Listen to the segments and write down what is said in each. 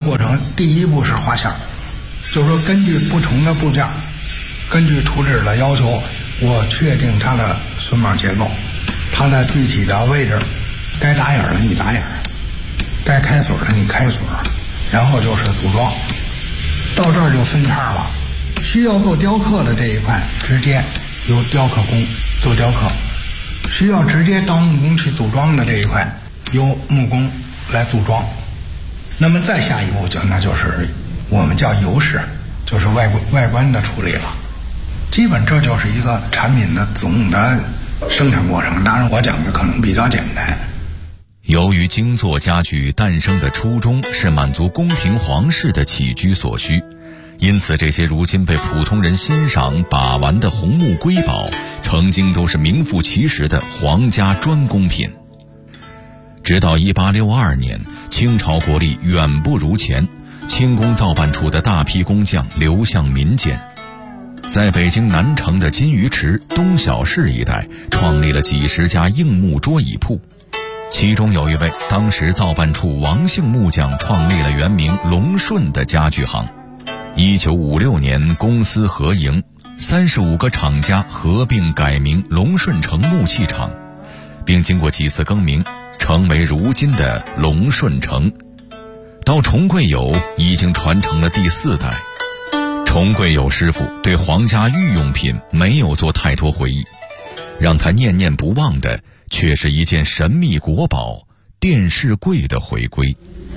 过程，第一步是画线，就是说根据不同的部件，根据图纸的要求，我确定它的榫卯结构，它的具体的位置，该打眼的你打眼，该开锁的你开锁，然后就是组装。到这儿就分叉了，需要做雕刻的这一块直接由雕刻工做雕刻，需要直接到木工去组装的这一块由木工来组装。那么再下一步那就是我们叫油饰，就是外观的处理了。基本这就是一个产品的总的生产过程，当然我讲的可能比较简单。 由于精作家具诞生的初衷是满足宫廷皇室的起居所需，因此这些如今被普通人欣赏把玩的红木瑰宝，曾经都是名副其实的皇家专供品。直到1862年，清朝国力远不如前，清宫造办处的大批工匠流向民间，在北京南城的金鱼池、东小市一带创立了几十家硬木桌椅铺，其中有一位当时造办处王姓木匠创立了原名龙顺的家具行。1956年公私合营，35个厂家合并改名龙顺城木器厂，并经过几次更名，成为如今的龙顺城。到崇贵友已经传承了第4代。崇贵友师傅对皇家御用品没有做太多回忆，让他念念不忘的却是一件神秘国宝——电视柜的回归。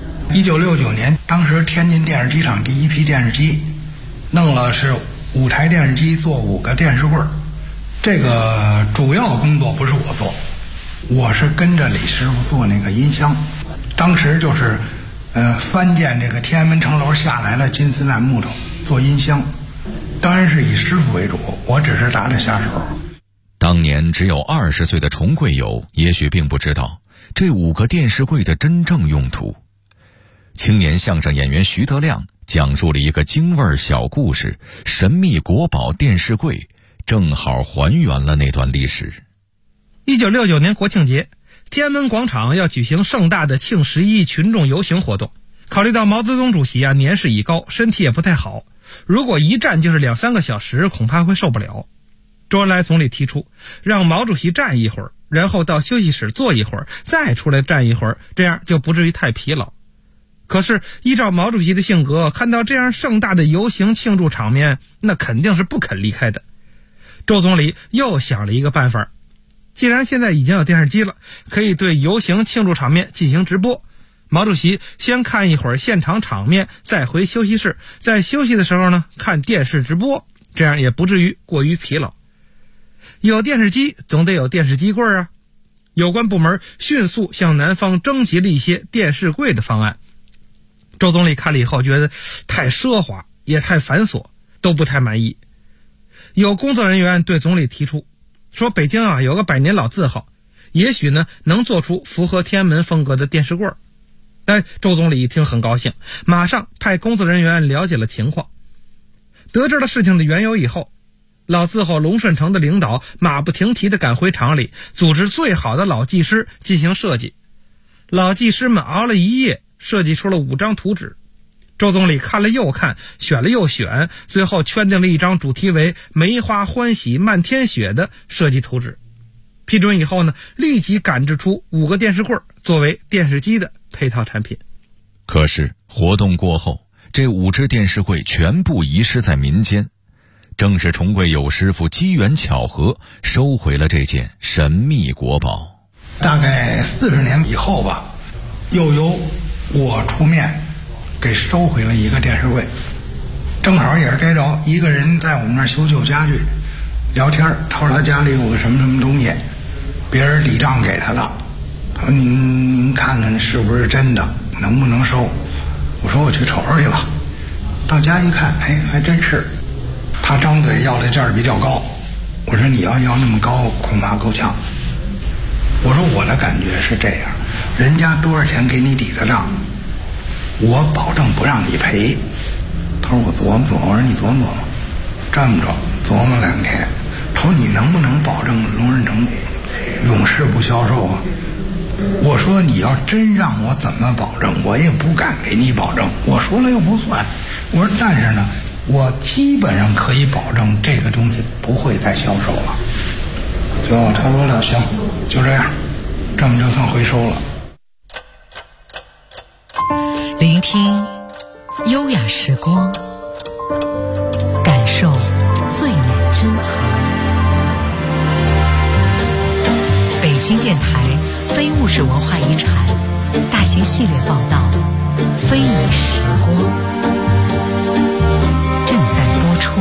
1969年，当时天津电视机厂第一批电视机弄了是5台电视机做5个电视柜，这个主要工作不是我做，我是跟着李师傅做那个音箱。当时就是翻建这个天安门城楼下来的金丝楠木头做音箱，当然是以师傅为主，我只是打打下手。 当年只有20岁的崇贵友也许并不知道这5个电视柜的真正用途。青年相声演员徐德亮讲述了一个京味小故事，神秘国宝电视柜正好还原了那段历史。 1969年国庆节，天安门广场要举行盛大的庆11群众游行活动。考虑到毛泽东主席年事已高，身体也不太好，如果一站就是2-3个小时，恐怕会受不了。周恩来总理提出让毛主席站一会儿，然后到休息室坐一会儿，再出来站一会儿，这样就不至于太疲劳。可是依照毛主席的性格，看到这样盛大的游行庆祝场面，那肯定是不肯离开的。周总理又想了一个办法，既然现在已经有电视机了，可以对游行庆祝场面进行直播。毛主席先看一会儿现场场面，再回休息室，在休息的时候呢，看电视直播，这样也不至于过于疲劳。有电视机总得有电视机柜啊。有关部门迅速向南方征集了一些电视柜的方案。周总理看了以后觉得太奢华也太繁琐，都不太满意。有工作人员对总理提出说，北京有个100年老字号，也许呢能做出符合天安门风格的电视柜。周总理一听很高兴，马上派工作人员了解了情况。得知了事情的缘由以后，老字号龙顺城的领导马不停蹄地赶回厂里，组织最好的老技师进行设计。老技师们熬了一夜，设计出了5张图纸。周总理看了又看，选了又选，最后圈定了一张主题为梅花欢喜漫天雪的设计图纸。批准以后呢，立即赶制出5个电视柜作为电视机的配套产品。 可是活动过后，这5只电视柜全部遗失在民间。正是崇贵友师傅机缘巧合收回了这件神秘国宝。 大概40年以后吧，又由我出面给收回了一个电视柜。正好也是该着一个人在我们那儿修旧家具聊天，他说他家里有个什么什么东西，别人抵账给他了，他说您看看是不是真的，能不能收。我说我去瞅瞅去吧。到家一看，还真是。他张嘴要的价比较高，我说你要那么高恐怕够呛。我说我的感觉是这样，人家多少钱给你抵的账，我保证不让你赔。他说我琢磨琢磨。我说你琢磨琢磨。这么着琢磨2天，他说你能不能保证龙润城永世不销售啊？ 我说你要真让我怎么保证，我也不敢给你保证，我说了又不算。我说但是呢，我基本上可以保证这个东西不会再销售了。最后他说了，行，就这样，这么就算回收了。 聆听优雅时光，感受最美珍藏。北京电台非物质文化遗产大型系列报道《非遗时光》正在播出。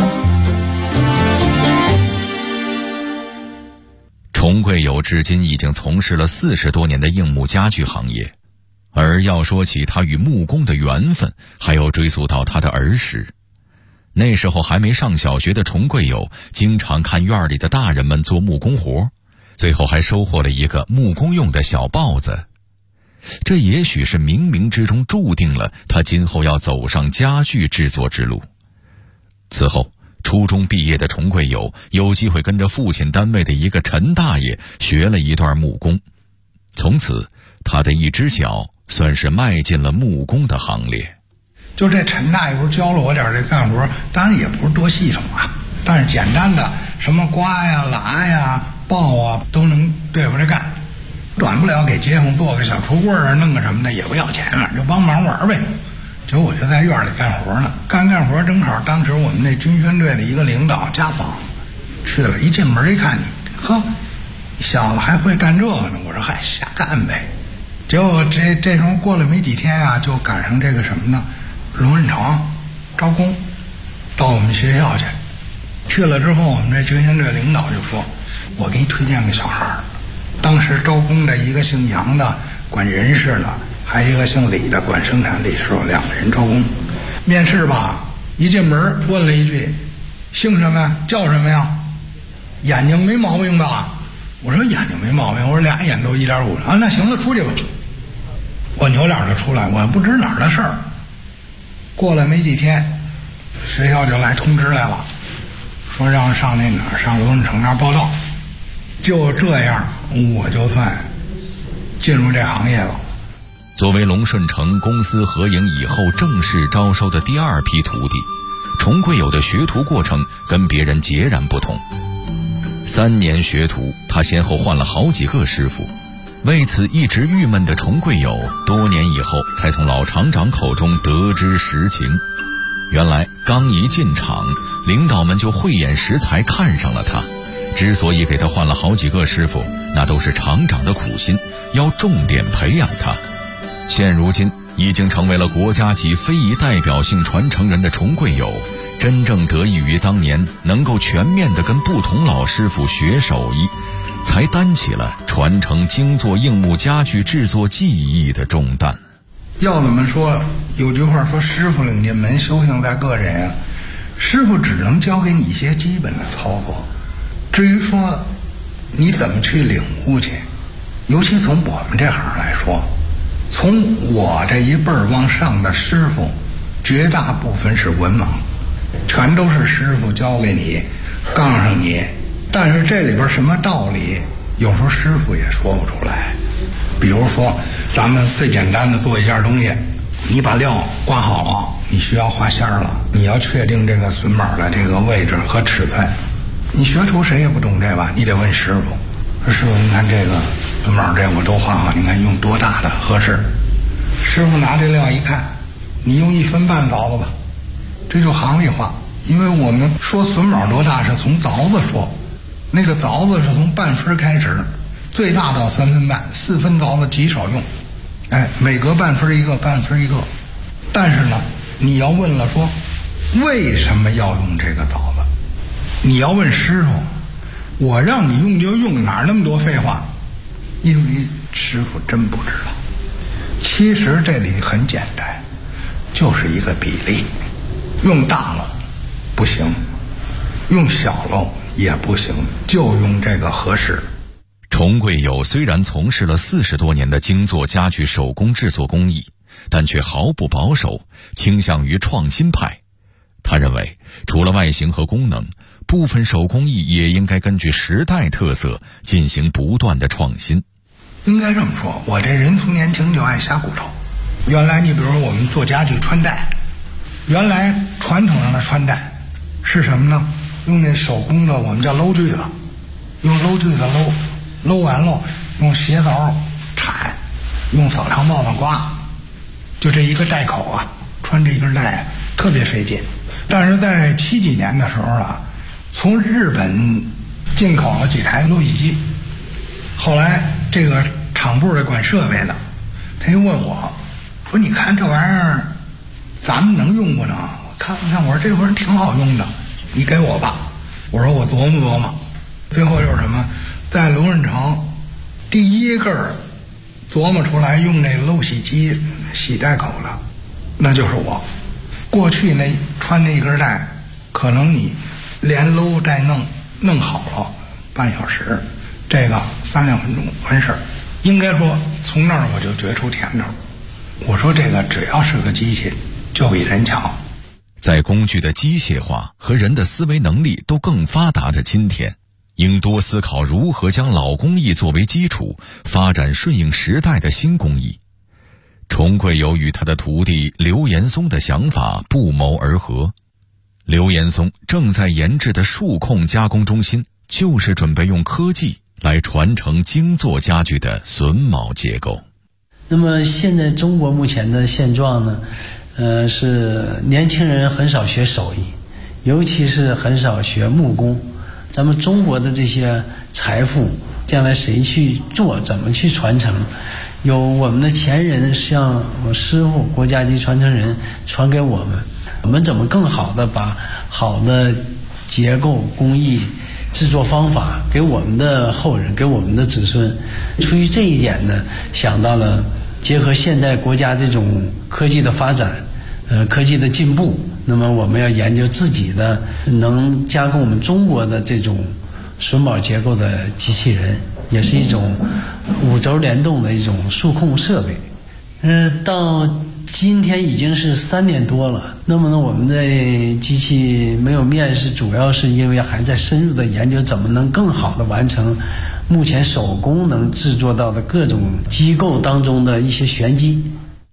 崇贵友至今已经从事了40多年的硬木家具行业，而要说起他与木工的缘分，还要追溯到他的儿时。那时候还没上小学的崇贵友，经常看院里的大人们做木工活，最后还收获了一个木工用的小刨子。这也许是冥冥之中注定了他今后要走上家具制作之路。此后初中毕业的崇贵友有机会跟着父亲单位的一个陈大爷学了一段木工，从此他的一只脚算是迈进了木工的行列。 就这陈大爷不是教了我点这干活，当然也不是多系统啊，但是简单的什么刮呀、拉呀、刨啊都能对付着干。短不了给街坊做个小橱柜啊，弄个什么的也不要钱了，就帮忙玩呗。结果我就在院里干活呢，干活正好当时我们那军宣队的一个领导家访去了，一进门一看你，呵，小子还会干这个呢。我说嗨，瞎干呗。结果这时候过了没几天啊，就赶上这个什么呢？龙润成招工到我们学校去了之后，我们这军宣队领导就说，我给你推荐个小孩儿。当时招工的一个姓杨的管人事的，还一个姓李的管生产力，是有2个人招工。面试吧，一进门问了一句，姓什么呀？叫什么呀？眼睛没毛病吧？我说眼睛没毛病，我说俩眼都1.5啊，那行了，出去吧。我扭脸就出来，我不知哪儿的事儿。过了没几天，学校就来通知来了，说让上那哪儿，上罗润成那儿报道。就这样，我就算进入这行业了。 作为龙顺成公司合营以后正式招收的第2批徒弟，崇贵友的学徒过程跟别人截然不同。3年学徒，他先后换了好几个师傅。为此一直郁闷的崇贵友，多年以后才从老厂长口中得知实情。原来刚一进厂，领导们就慧眼识才看上了他。之所以给他换了好几个师傅，那都是厂长的苦心，要重点培养他。现如今已经成为了国家级非遗代表性传承人的崇贵友，真正得益于当年能够全面地跟不同老师傅学手艺，才担起了传承精作硬木家具制作技艺的重担。 要怎么说，有句话说，师傅领进门，修行在个人啊。师傅只能教给你一些基本的操作，至于说你怎么去领悟去，尤其从我们这行来说，从我这一辈儿往上的师傅，绝大部分是文盲，全都是师傅教给你，杠上你。但是这里边什么道理，有时候师傅也说不出来。比如说，咱们最简单的做一件东西，你把料刮好了，你需要画线了，你要确定这个榫卯的这个位置和尺寸。你学徒谁也不懂这吧，你得问师傅。说师傅，您看这个榫卯这我都画好，您看用多大的合适？师傅拿这料一看，你用1分半凿子吧，这就行里话。因为我们说榫卯多大是从凿子说，那个凿子是从半分开始，最大到3分半，4分凿子极少用。每隔半分一个，半分一个。但是呢，你要问了说为什么要用这个凿子，你要问师傅，我让你用就用，哪那么多废话？因为师傅真不知道。其实这里很简单，就是一个比例，用大了不行，用小了也不行，就用这个合适。 崇贵友虽然从事了40多年的精作家具手工制作工艺，但却毫不保守，倾向于创新派。他认为，除了外形和功能，部分手工艺也应该根据时代特色进行不断的创新。 应该这么说，我这人从年轻就爱瞎骨头。原来你比如说我们做家具穿戴，原来传统上的穿戴是什么呢？用那手工的我们叫搂锯子，用搂锯子搂完了，用鞋凿铲，用扫堂刨子刮，就这一个带口啊，穿这一根带特别费劲。但是在70几年的时候啊，从日本进口了几台搂洗机，后来这个厂部的管设备的，他就问我说：“你看这玩意儿，咱们能用不能？”我看，我说这玩意儿挺好用的，你给我吧。我说我琢磨琢磨。最后就是什么，在龙润城第一个琢磨出来用那漏洗机洗带口的，那就是我。过去那穿那一根带，可能你连搂带弄好了半小时，这个3-2分钟完事儿。应该说从那儿我就觉出甜头。我说这个只要是个机器就比人强。 在工具的机械化和人的思维能力都更发达的今天，应多思考如何将老工艺作为基础，发展顺应时代的新工艺。崇贵友与他的徒弟刘延松的想法不谋而合。刘延松正在研制的数控加工中心，就是准备用科技来传承精作家具的榫卯结构。 那么现在中国目前的现状呢，是年轻人很少学手艺，尤其是很少学木工。咱们中国的这些财富，将来谁去做，怎么去传承？有我们的前人，像我师傅国家级传承人传给我们，我们怎么更好的把好的结构工艺制作方法给我们的后人，给我们的子孙。出于这一点呢，想到了结合现代国家这种科技的发展，科技的进步，那么我们要研究自己的能加工我们中国的这种榫卯结构的机器人，也是一种5轴联动的一种数控设备。到今天已经是3年多了。那么呢，我们的机器没有面世，主要是因为还在深入的研究怎么能更好的完成目前手工能制作到的各种机构当中的一些玄机。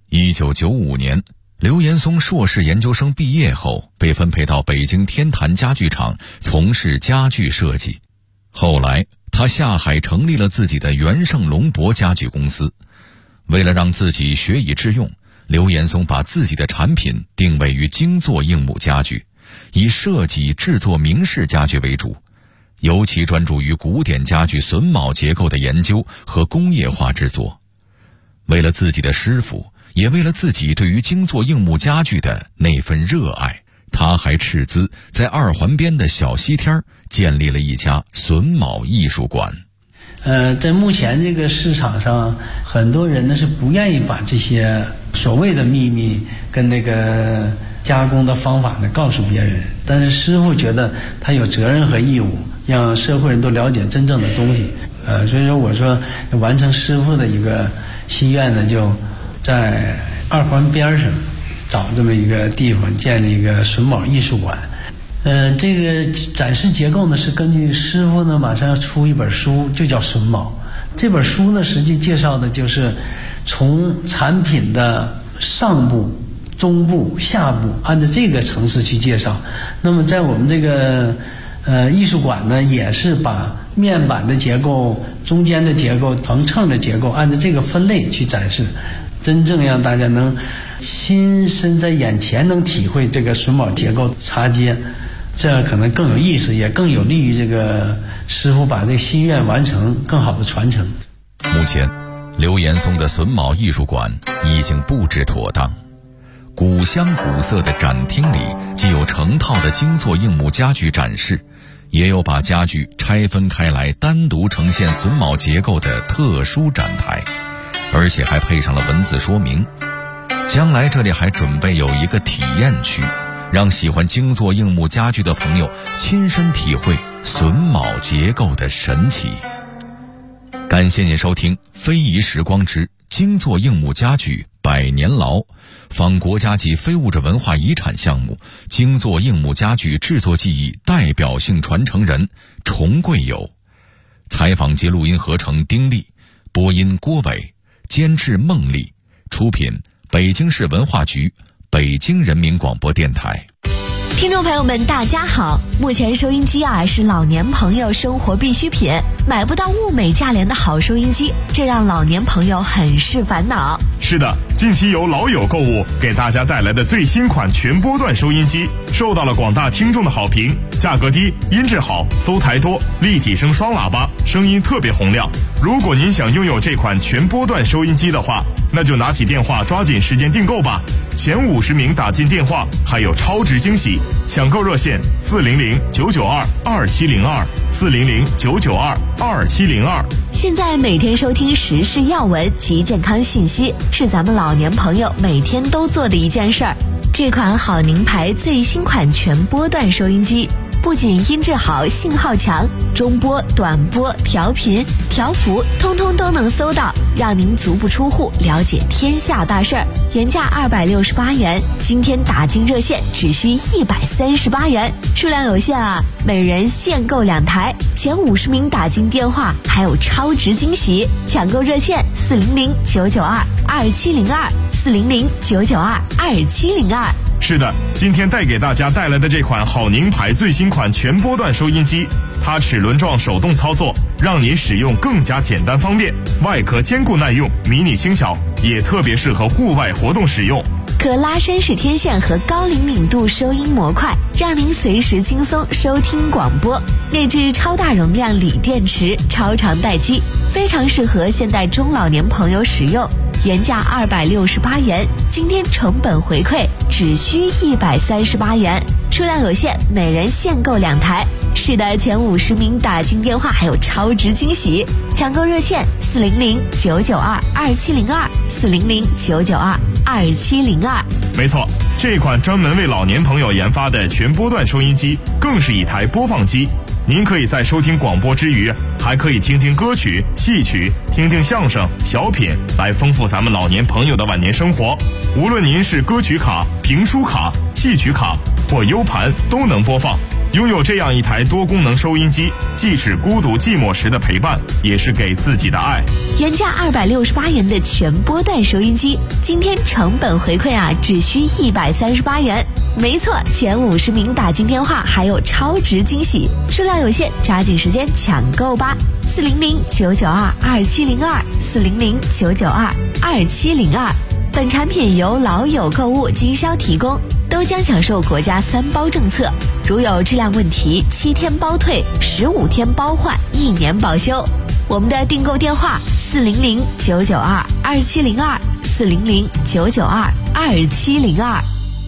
1995年，刘延松硕士研究生毕业后，被分配到北京天坛家具厂从事家具设计。后来他下海成立了自己的元盛龙博家具公司。为了让自己学以致用，刘延松把自己的产品定位于精作硬木家具，以设计制作明式家具为主，尤其专注于古典家具榫卯结构的研究和工业化制作。为了自己的师傅，也为了自己对于精作硬木家具的那份热爱，他还斥资在2环边的小西天建立了一家榫卯艺术馆。 在目前这个市场上，很多人呢是不愿意把这些所谓的秘密跟那个加工的方法呢告诉别人，但是师傅觉得他有责任和义务让社会人都了解真正的东西。所以说我说完成师傅的一个心愿呢，就在2环边上找这么一个地方建立一个榫卯艺术馆。这个展示结构呢是根据师傅呢马上要出一本书，就叫榫卯。这本书呢实际介绍的就是从产品的上部、中部、下部，按照这个层次去介绍。那么在我们这个艺术馆呢，也是把面板的结构、中间的结构、横秤的结构按照这个分类去展示，真正让大家能亲身在眼前能体会这个榫卯结构插接，这样可能更有意思，也更有利于这个师傅把这个心愿完成，更好的传承。 目前刘延松的榫卯艺术馆已经布置妥当，古香古色的展厅里既有成套的精作硬木家具展示，也有把家具拆分开来单独呈现榫卯结构的特殊展台，而且还配上了文字说明。将来这里还准备有一个体验区，让喜欢精作硬木家具的朋友亲身体会榫卯结构的神奇。感谢您收听非遗时光之精作硬木家具100年牢，访国家级非物质文化遗产项目精作硬木家具制作技艺代表性传承人崇贵友。采访及录音合成丁力， 播音郭伟，监制孟丽，出品北京市文化局、北京人民广播电台。 听众朋友们大家好，目前收音机是老年朋友生活必需品，买不到物美价廉的好收音机，这让老年朋友很是烦恼。 是的，近期由老友购物给大家带来的最新款全波段收音机受到了广大听众的好评，价格低，音质好，搜台多，立体声双喇叭，声音特别洪亮。如果您想拥有这款全波段收音机的话，那就拿起电话抓紧时间订购吧，前50名打进电话还有超值惊喜。抢购热线400-992-2702，400-992-2702。 现在每天收听时事要闻及健康信息，是咱们老年朋友每天都做的一件事儿。这款好宁牌最新款全波段收音机，不仅音质好，信号强，中波、短波、调频、调幅通通都能搜到，让您足不出户了解天下大事儿。原价268元，今天打进热线只需138元，数量有限每人限购2台，前50名打进电话还有超值惊喜。抢购热线400-992-2702，400-992-2702。 是的，今天带给大家带来的这款好宁牌最新款全波段收音机，它齿轮状手动操作，让您使用更加简单方便，外壳坚固耐用，迷你轻巧，也特别适合户外活动使用。 可拉伸式天线和高灵敏度收音模块，让您随时轻松收听广播。内置超大容量锂电池，超长待机，非常适合现代中老年朋友使用。原价268元，今天成本回馈只需138元，数量有限，每人限购2台。是的，前50名打进电话还有超值惊喜。抢购热线400-992-2702，400-992-2702。 没错，这款专门为老年朋友研发的全波段收音机更是一台播放机。您可以在收听广播之余，还可以听听歌曲、戏曲，听听相声、小品，来丰富咱们老年朋友的晚年生活。无论您是歌曲卡、评书卡、戏曲卡或 U 盘都能播放。拥有这样一台多功能收音机，既是孤独寂寞时的陪伴，也是给自己的爱。 原价268元的全波段收音机，今天成本回馈只需138元。没错，前50名打进电话还有超值惊喜，数量有限，抓紧时间抢购吧。400-992-2702，400-992-2702。本产品由老友购物经销提供，都将享受国家3包政策，如有质量问题7天包退，15天包换，1年保修。我们的订购电话400-992-2702，400-992-2702。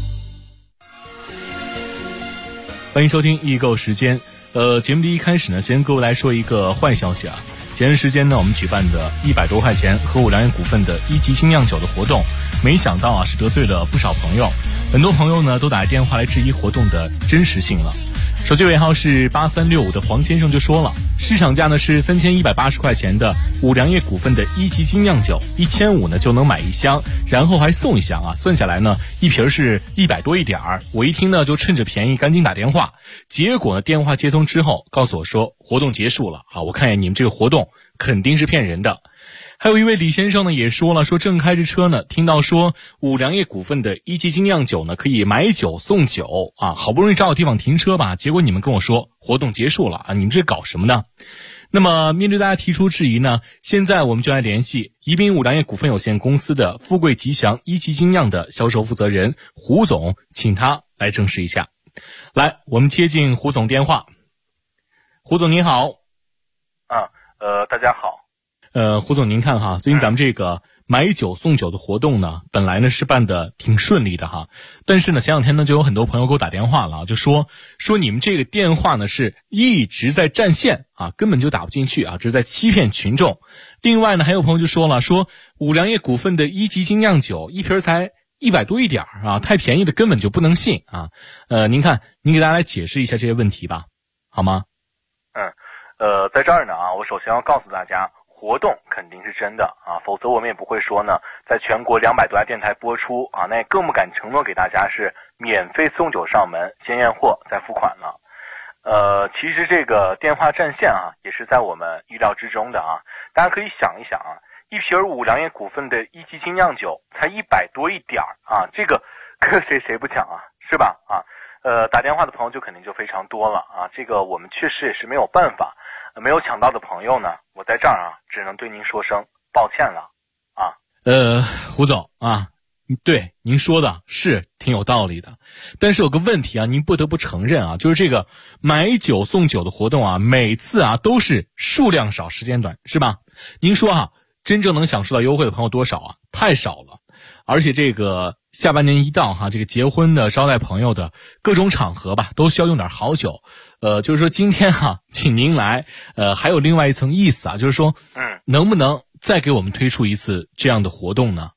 欢迎收听易购时间。节目的一开始呢，先各位来说一个坏消息前段时间呢，我们举办的100多块钱和五粮液股份的1级精酿酒的活动，没想到是得罪了不少朋友，很多朋友呢都打电话来质疑活动的真实性了。手机尾号是8365的黄先生就说了，市场价呢是3180块钱的五粮液股份的1级精酿酒，1500呢就能买1箱，然后还送1箱算下来呢一瓶是100多一点儿。我一听呢就趁着便宜赶紧打电话，结果呢电话接通之后告诉我说活动结束了我看见你们这个活动肯定是骗人的。还有一位李先生呢也说了，说正开着车呢，听到说五粮液股份的1级精酿酒呢可以买酒送酒好不容易找到地方停车吧，结果你们跟我说活动结束了你们这搞什么呢？那么面对大家提出质疑呢，现在我们就来联系宜宾五粮液股份有限公司的富贵吉祥1级精酿的销售负责人胡总，请他来证实一下。来，我们接进胡总电话。胡总您好。 大家好。 胡总您看最近咱们这个买酒送酒的活动呢，本来呢是办的挺顺利的但是呢前两天呢就有很多朋友给我打电话了，就说你们这个电话呢是一直在占线根本就打不进去这是在欺骗群众。另外呢还有朋友就说了，说五粮液股份的1级精酿酒一瓶才100多一点太便宜的根本就不能信您看您给大家来解释一下这些问题吧，好吗？ 在这儿呢我首先要告诉大家，活动肯定是真的否则我们也不会说呢在全国200多家电台播出那也更不敢承诺给大家是免费送酒上门，先验货再付款了。 其实这个电话占线啊，也是在我们预料之中的啊。大家可以想一想啊，一瓶五粮液股份的一级精酿酒才100多一点啊，这个谁不抢啊，是吧？啊，打电话的朋友就肯定就非常多了啊。这个我们确实也是没有办法，没有抢到的朋友呢，我在这儿啊，只能对您说声抱歉了啊。 胡总啊。对，您说的是挺有道理的，但是有个问题啊，您不得不承认啊，就是这个买酒送酒的活动啊，每次啊都是数量少时间短，是吧？您说啊，真正能享受到优惠的朋友多少啊？太少了。而且这个下半年一到哈，这个结婚的、招待朋友的各种场合吧，都需要用点好酒。就是说今天哈，请您来，还有另外一层意思啊，就是说，能不能再给我们推出一次这样的活动呢？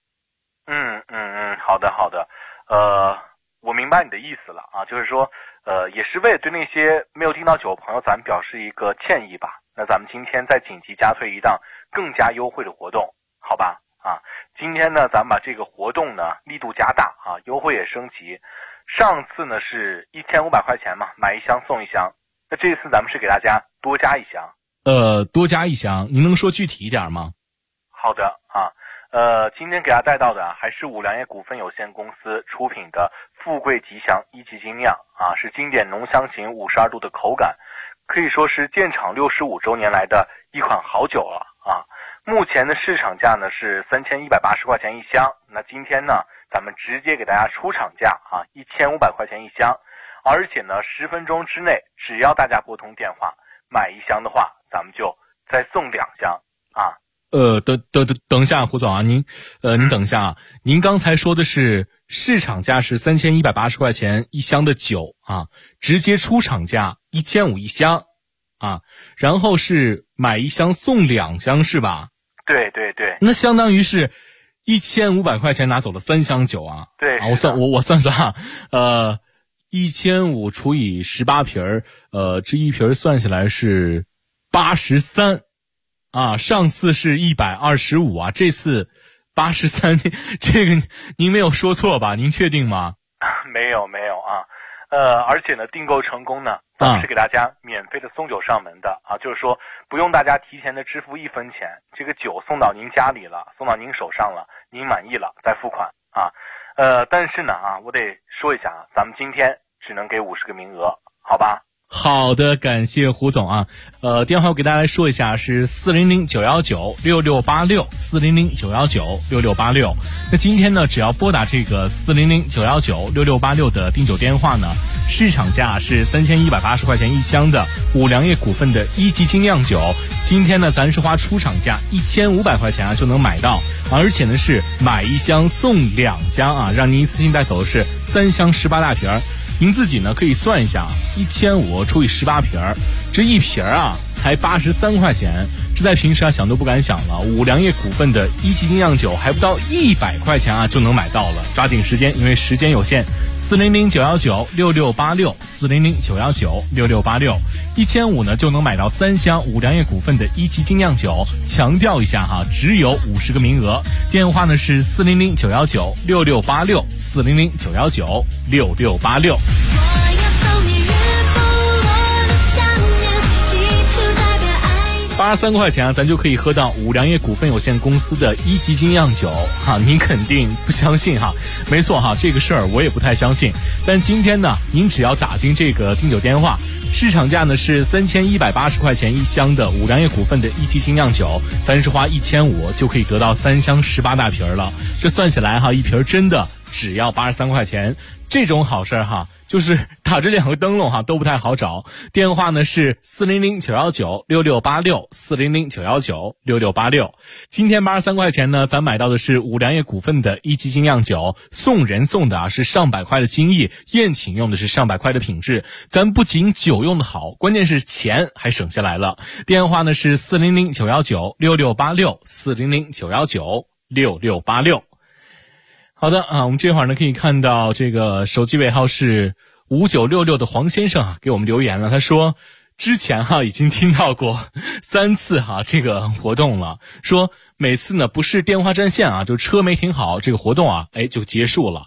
好的，我明白你的意思了啊，就是说，也是为了对那些没有订到酒的朋友，咱们表示一个歉意吧。那咱们今天再紧急加推一档更加优惠的活动，好吧？啊，今天呢，咱们把这个活动呢力度加大啊，优惠也升级。上次呢是1500块钱嘛，买一箱送一箱。那这次咱们是给大家多加一箱。 多加一箱，您能说具体一点吗？ 好的啊。今天给大家带到的还是五粮液股份有限公司出品的富贵吉祥一级精酿啊，是经典浓香型52度的口感，可以说是建厂65周年来的一款好酒了啊。目前的市场价呢是3180块钱一箱，那今天呢咱们直接给大家出厂价啊1500块钱一箱，而且呢10分钟之内只要大家拨通电话买一箱的话，咱们就再送2箱啊。 等一下，胡总啊，您等一下啊，您刚才说的是市场价是3180块钱一箱的酒啊，直接出厂价1500一箱啊，然后是买一箱送2箱是吧？ 对， 那相当于是1500块钱拿走了3箱酒啊。 对啊，我算啊，1500除以18瓶这一瓶算下来是83。啊，上次是125啊，这次83，这个您没有说错吧？您确定吗？ 没有啊，而且呢，订购成功呢，咱们是给大家免费的送酒上门的啊，就是说不用大家提前的支付1分钱，这个酒送到您家里了，送到您手上了，您满意了再付款啊。但是呢啊，我得说一下啊，咱们今天只能给50个名额，好吧？ 好的，感谢胡总啊。电话我给大家来说一下是400-919-6686 400-919-6686。那今天呢，只要拨打这个400-919-6686的订酒电话呢，市场价是3180块钱一箱的五粮液股份的一级精酿酒，今天呢咱是花出厂价1500块钱啊就能买到，而且呢是买一箱送2箱啊，让您一次性带走的是3箱18大瓶。您自己呢可以算一下，1500除以18瓶，这一瓶啊才83块钱，这在平时啊想都不敢想了。五粮液股份的一级精酿酒还不到100块钱啊就能买到了，抓紧时间，因为时间有限。400-919-6686 400-919-6686 1500呢就能买到3箱五粮液股份的一级精酿酒，强调一下哈，只有50个名额。电话呢是400-919-6686 400-919-6686。83块钱啊，咱就可以喝到五粮液股份有限公司的一级精酿酒哈，您肯定不相信哈？没错哈，这个事儿我也不太相信。但今天呢，您只要打进这个订酒电话，市场价呢是3180块钱一箱的五粮液股份的一级精酿酒，咱是花1500就可以得到3箱18大瓶了。这算起来哈，一瓶真的只要83块钱，这种好事哈。就是打这2个灯笼哈都不太好找，电话呢是400-919-6686 400-919-6686。今天83块钱呢，咱买到的是五粮液股份的一级精酿酒，送人送的啊是上百块的精益，宴请用的是上百块的品质。咱不仅酒用的好，关键是钱还省下来了。电话呢是400-919-6686 400-919-6686。好的啊，我们这会儿呢可以看到这个手机尾号是5966的黄先生啊给我们留言了，他说之前已经听到过3次这个活动了，说每次呢不是电话占线啊，就车没停好，这个活动就结束了。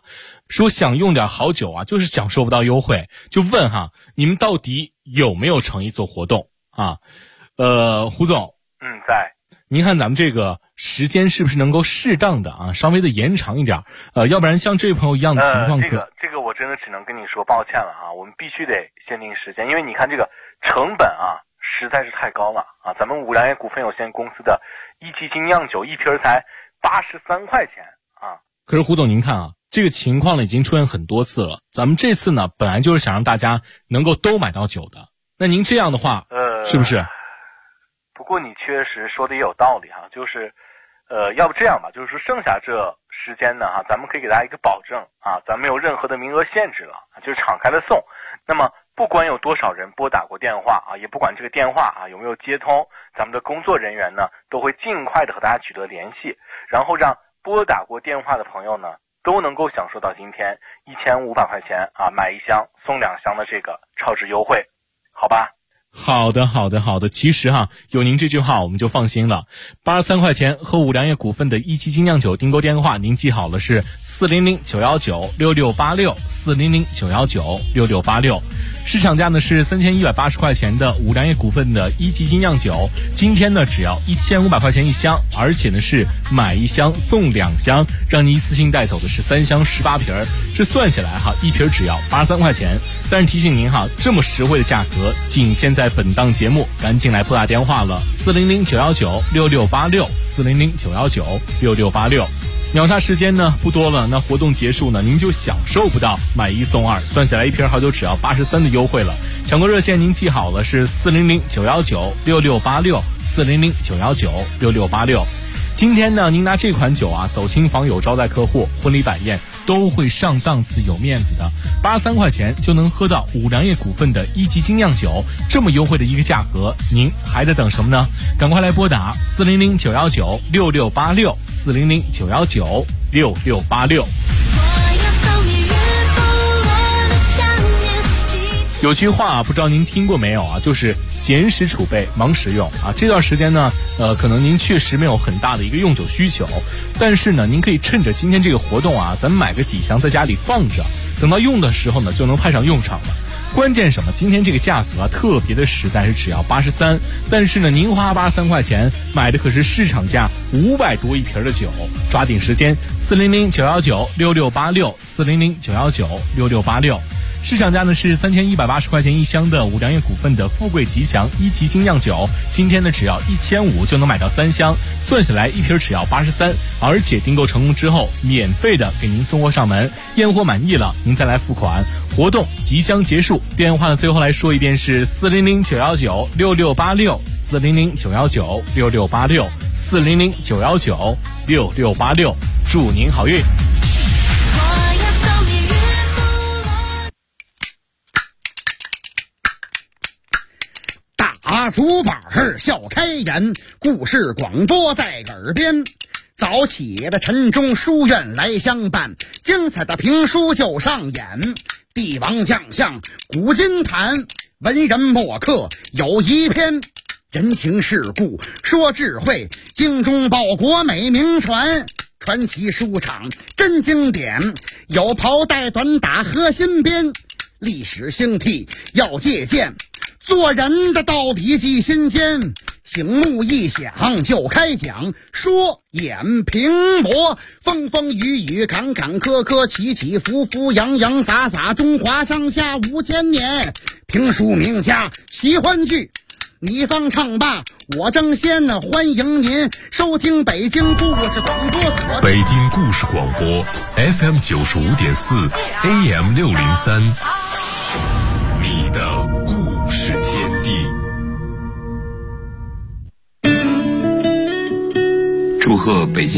说想用点好酒啊，就是享受不到优惠，就问哈，你们到底有没有诚意做活动啊？胡总， 在。 您看咱们这个时间是不是能够适当的啊，稍微的延长一点？要不然像这位朋友一样的情况， 这个我真的只能跟你说抱歉了啊，我们必须得限定时间，因为你看这个成本啊实在是太高了啊。咱们五粮液股份有限公司的一级精酿酒一瓶才83块钱啊。 可是胡总您看啊，这个情况呢已经出现很多次了，咱们这次呢本来就是想让大家能够都买到酒的，那您这样的话，是不是？ 不过你确实说的也有道理哈，就是要不这样吧，就是说剩下这时间呢哈，咱们可以给大家一个保证啊，咱没有任何的名额限制了，就是敞开的送。那么不管有多少人拨打过电话啊，也不管这个电话啊有没有接通，咱们的工作人员呢都会尽快的和大家取得联系，然后让拨打过电话的朋友呢都能够享受到今天1500块钱啊买1箱送2箱的这个超值优惠，好吧？ 好的，其实哈，有您这句话我们就放心了。83块钱和五粮液股份的一期精酿酒订购电话，您记好了是400-919-6686，400-919-6686。市场价呢是3180块钱的五粮液股份的一级精酿酒，今天呢只要1500块钱1箱，而且呢是买1箱送2箱，让你一次性带走的是3箱18瓶，这算下来哈，一瓶只要83块钱。但是提醒您哈，这么实惠的价格仅限在本档节目，赶紧来拨打电话了，400-919-6686，400-919-6686。秒杀时间呢不多了，那活动结束呢，您就享受不到买1送2，算下来一瓶好酒只要83的优惠了。抢购热线您记好了是400-919-6686，400-919-6686。今天呢，您拿这款酒啊走亲访友、招待客户、婚礼摆宴都会上档次、有面子的。83块钱就能喝到五粮液股份的一级精酿酒，这么优惠的一个价格，您还在等什么呢？赶快来拨打400-919-6686，400-919-6686。有句话不知道您听过没有啊，就是闲时储备，忙时用啊。这段时间呢，可能您确实没有很大的一个用酒需求，但是呢，您可以趁着今天这个活动啊，咱们买个几箱在家里放着，等到用的时候呢，就能派上用场了。关键什么？今天这个价格啊，特别的实在，是只要83，但是呢，您花83块钱买的可是市场价500多一瓶的酒，抓紧时间，400-919-6686，400-919-6686。市场价呢是3180块钱1箱的五粮液股份的富贵吉祥一级精酿酒，今天呢只要1500就能买到3箱，算下来一瓶只要83，而且订购成功之后免费的给您送货上门，验货满意了您再来付款。活动即将结束，电话呢最后来说一遍是400-919-6686，400-919-6686，400-919-6686，祝您好运。 打竹板笑开颜，故事广播在耳边。早起的晨钟书院来相伴，精彩的评书就上演。帝王将相古今谈，文人墨客有一篇。人情世故说智慧，精忠报国美名传。传奇书场真经典，有袍带短打和新编。历史兴替要借鉴，做人的道理记心间。醒目一响就开讲，说演评驳，风风雨雨坎坎坷坷，起起伏伏洋洋洒洒，中华上下5000年。评书名家奇欢剧，你方唱罢我争先，欢迎您收听北京故事广播所。 北京故事广播 FM 95.4 AM 603，你的故事天地。 祝贺北京